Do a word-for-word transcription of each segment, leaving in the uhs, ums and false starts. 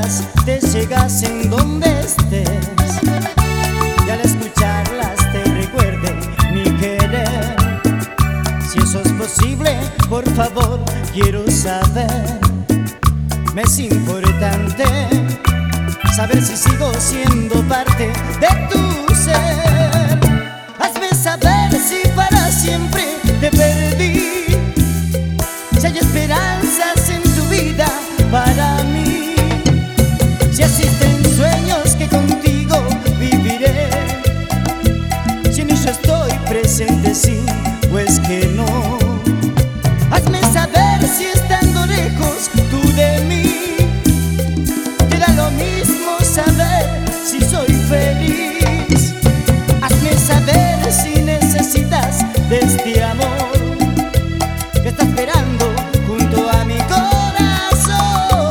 palabras te llegasen donde estés y al escucharlas te recuerde mi querer. Si eso es posible, por favor, quiero saber. Me es importante saber si sigo siendo parte de tu ser. Hazme saber si para siempre te perdí, si hay esperanzas en tu vida para mí, si existen sueños que contigo viviré, si en ello estoy presente, sí, pues que no. Hazme saber si estando lejos tú de mí, te da lo mismo saber si soy feliz. Hazme saber si necesitas de este amor que está esperando junto a mi corazón.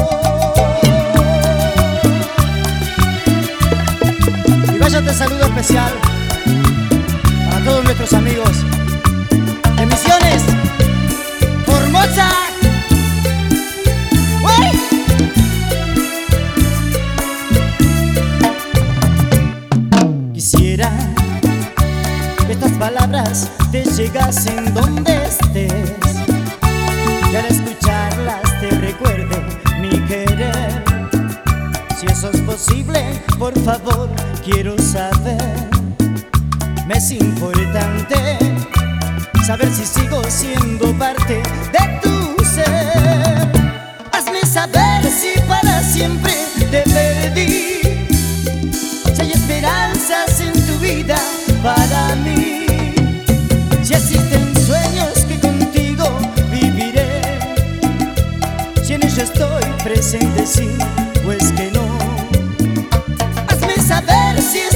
Y vaya este saludo especial para todos nuestros amigos de Misiones, Formosa. ¡Uy! Quisiera que estas palabras te llegasen donde estés y al escucharlas te recuerde mi querer. Si eso es posible, por favor, quiero saber. Me es importante saber si sigo siendo parte de tu ser. Hazme saber si para siempre te perdí, si hay esperanzas en tu vida para mí, si existen sueños que contigo viviré, si en ello estoy presente, sí, pues que no. Hazme saber si es